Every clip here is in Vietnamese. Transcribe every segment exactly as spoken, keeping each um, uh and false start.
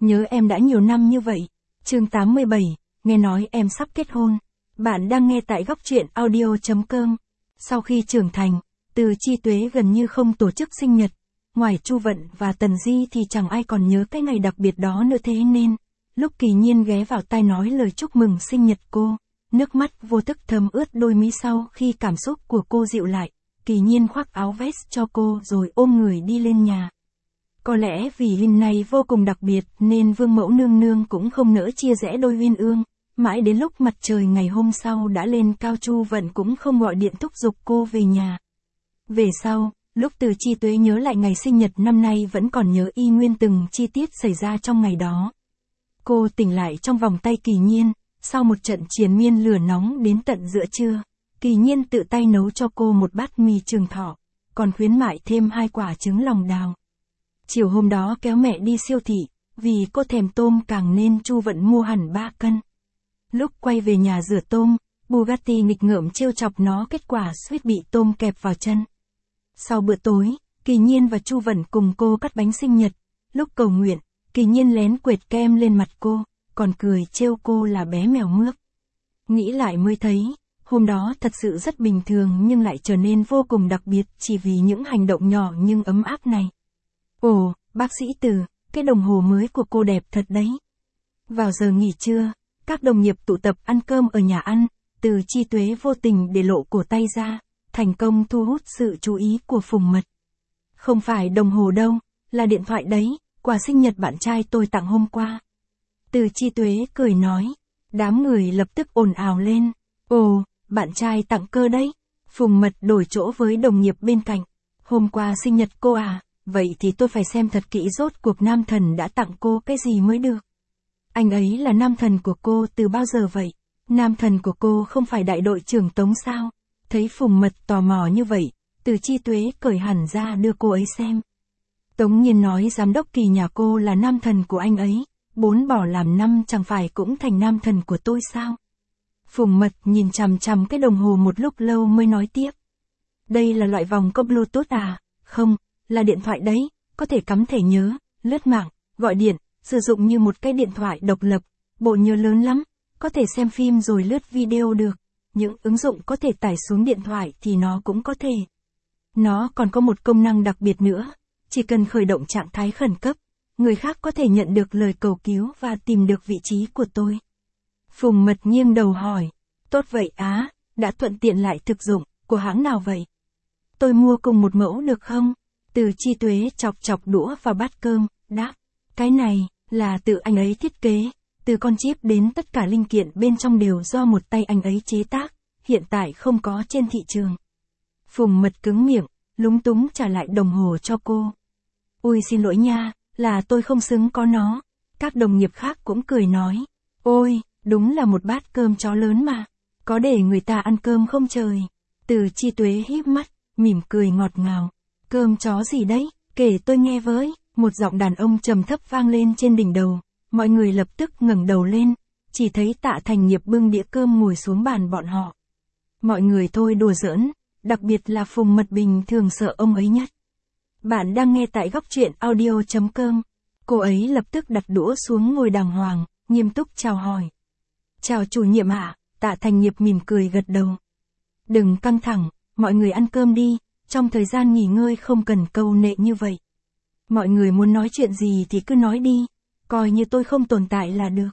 nhớ em đã nhiều năm như vậy. Chương tám mươi bảy, nghe nói em sắp kết hôn. Bạn đang nghe tại góc truyện audio chấm com. Sau khi trưởng thành, Từ Chi Tuế gần như không tổ chức sinh nhật. Ngoài Chu Vận và Tần Di thì chẳng ai còn nhớ cái ngày đặc biệt đó nữa, thế nên, lúc Kỳ Nhiên ghé vào tai nói lời chúc mừng sinh nhật cô, nước mắt vô thức thấm ướt đôi mí. Sau khi cảm xúc của cô dịu lại, Kỳ Nhiên khoác áo vest cho cô rồi ôm người đi lên nhà. Có lẽ vì hôm nay vô cùng đặc biệt nên Vương Mẫu Nương Nương cũng không nỡ chia rẽ đôi uyên ương. Mãi đến lúc mặt trời ngày hôm sau đã lên cao, Chu Vận cũng không gọi điện thúc giục cô về nhà. Về sau, lúc Từ Chi Tuế nhớ lại ngày sinh nhật năm nay vẫn còn nhớ y nguyên từng chi tiết xảy ra trong ngày đó. Cô tỉnh lại trong vòng tay Kỳ Nhiên, sau một trận triền miên lửa nóng đến tận giữa trưa. Kỳ Nhiên tự tay nấu cho cô một bát mì Trường Thọ, còn khuyến mại thêm hai quả trứng lòng đào. Chiều hôm đó kéo mẹ đi siêu thị, vì cô thèm tôm càng nên Chu Vận mua hẳn ba cân. Lúc quay về nhà rửa tôm, Bugatti nghịch ngợm trêu chọc nó, kết quả suýt bị tôm kẹp vào chân. Sau bữa tối, Kỳ Nhiên và Chu Vận cùng cô cắt bánh sinh nhật. Lúc cầu nguyện, Kỳ Nhiên lén quệt kem lên mặt cô, còn cười trêu cô là bé mèo mướp. Nghĩ lại mới thấy, hôm đó thật sự rất bình thường nhưng lại trở nên vô cùng đặc biệt chỉ vì những hành động nhỏ nhưng ấm áp này. Ồ, bác sĩ Từ, cái đồng hồ mới của cô đẹp thật đấy. Vào giờ nghỉ trưa, các đồng nghiệp tụ tập ăn cơm ở nhà ăn, Từ Chi Tuế vô tình để lộ cổ tay ra, thành công thu hút sự chú ý của Phùng Mật. Không phải đồng hồ đâu, là điện thoại đấy, quà sinh nhật bạn trai tôi tặng hôm qua. Từ Chi Tuế cười nói, đám người lập tức ồn ào lên. Ồ, bạn trai tặng cơ đấy. Phùng Mật đổi chỗ với đồng nghiệp bên cạnh. Hôm qua sinh nhật cô à, vậy thì tôi phải xem thật kỹ rốt cuộc nam thần đã tặng cô cái gì mới được. Anh ấy là nam thần của cô từ bao giờ vậy? Nam thần của cô không phải đại đội trưởng Tống sao? Thấy Phùng Mật tò mò như vậy, Từ Chi Tuế cởi hẳn ra đưa cô ấy xem. Tống Nhiên nói giám đốc Kỳ nhà cô là nam thần của anh ấy, bốn bỏ làm năm chẳng phải cũng thành nam thần của tôi sao? Phùng Mật nhìn chằm chằm cái đồng hồ một lúc lâu mới nói tiếp. Đây là loại vòng có Bluetooth à? Không, là điện thoại đấy, có thể cắm thẻ nhớ, lướt mạng, gọi điện, sử dụng như một cái điện thoại độc lập, bộ nhớ lớn lắm, có thể xem phim rồi lướt video được. Những ứng dụng có thể tải xuống điện thoại thì nó cũng có thể. Nó còn có một công năng đặc biệt nữa, chỉ cần khởi động trạng thái khẩn cấp, người khác có thể nhận được lời cầu cứu và tìm được vị trí của tôi. Phùng Mật nghiêng đầu hỏi, tốt vậy á, đã thuận tiện lại thực dụng, của hãng nào vậy? Tôi mua cùng một mẫu được không? Từ Chi Tuế chọc chọc đũa vào bát cơm, đáp, cái này, là tự anh ấy thiết kế, từ con chip đến tất cả linh kiện bên trong đều do một tay anh ấy chế tác, hiện tại không có trên thị trường. Phùng Mật cứng miệng, lúng túng trả lại đồng hồ cho cô. Ôi xin lỗi nha, là tôi không xứng có nó. Các đồng nghiệp khác cũng cười nói, ôi, đúng là một bát cơm chó lớn mà, có để người ta ăn cơm không trời? Từ Chi Tuế híp mắt, mỉm cười ngọt ngào, cơm chó gì đấy, kể tôi nghe với. Một giọng đàn ông trầm thấp vang lên trên đỉnh đầu, mọi người lập tức ngẩng đầu lên, chỉ thấy Tạ Thành Nghiệp bưng đĩa cơm ngồi xuống bàn bọn họ. Mọi người thôi đùa giỡn, đặc biệt là Phùng Mật bình thường sợ ông ấy nhất. Bạn đang nghe tại góc truyện audio chấm com. Cô ấy lập tức đặt đũa xuống ngồi đàng hoàng, nghiêm túc chào hỏi. Chào chủ nhiệm ạ, Tạ Thành Nghiệp mỉm cười gật đầu. Đừng căng thẳng, mọi người ăn cơm đi, trong thời gian nghỉ ngơi không cần câu nệ như vậy. Mọi người muốn nói chuyện gì thì cứ nói đi, coi như tôi không tồn tại là được.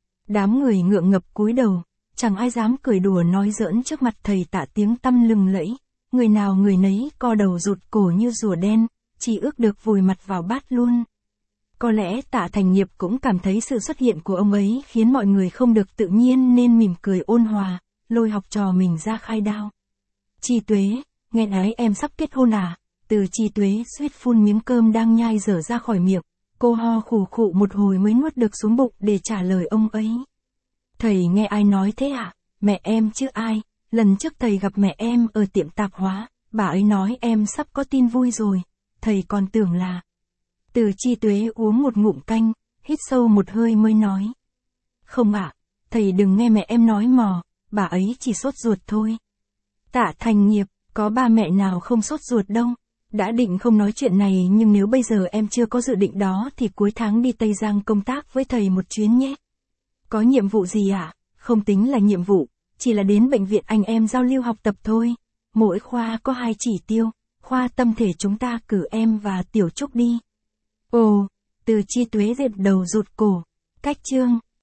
Đám người ngượng ngập cúi đầu, chẳng ai dám cười đùa nói giỡn trước mặt thầy Tạ tiếng tăm lừng lẫy, người nào người nấy co đầu rụt cổ như rùa đen, chỉ ước được vùi mặt vào bát luôn. Có lẽ Tạ Thành Nghiệp cũng cảm thấy sự xuất hiện của ông ấy khiến mọi người không được tự nhiên nên mỉm cười ôn hòa, lôi học trò mình ra khai đao. Chi Tuế, nghe nói em sắp kết hôn à? Từ Chi Tuế suýt phun miếng cơm đang nhai dở ra khỏi miệng, cô ho khủ khụ một hồi mới nuốt được xuống bụng để trả lời ông ấy. Thầy nghe ai nói thế ạ? À? Mẹ em chứ ai, lần trước thầy gặp mẹ em ở tiệm tạp hóa, bà ấy nói em sắp có tin vui rồi, thầy còn tưởng là... Từ Chi Tuế uống một ngụm canh, hít sâu một hơi mới nói. Không ạ, à, thầy đừng nghe mẹ em nói mò, bà ấy chỉ sốt ruột thôi. Tạ Thành Nghiệp, có ba mẹ nào không sốt ruột đâu, Đã định không nói chuyện này nhưng nếu bây giờ em chưa có dự định đó thì cuối tháng đi Tây Giang công tác với thầy một chuyến nhé. Có nhiệm vụ gì ạ? À? Không tính là nhiệm vụ, chỉ là đến bệnh viện anh em giao lưu học tập thôi. Mỗi khoa có hai chỉ tiêu, khoa tâm thể chúng ta cử em và Tiểu Trúc đi. Ồ, Từ Chi Tuế dẹp đầu rụt cổ. Cách chương.